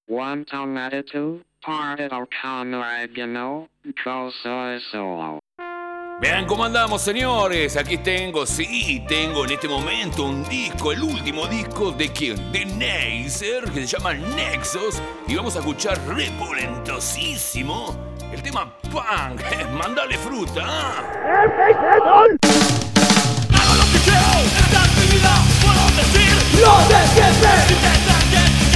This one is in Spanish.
Want an attitude? Parted or con oregano? Yo soy solo. Vean cómo andamos, señores. Aquí tengo en este momento un disco, el último disco de quién, de Neisser, que se llama Nexus. Y vamos a escuchar repolentosísimo el tema punk. Mandale fruta. Hago lo que quiero, esta es mi vida, puedo decir lo de siempre. Si te traje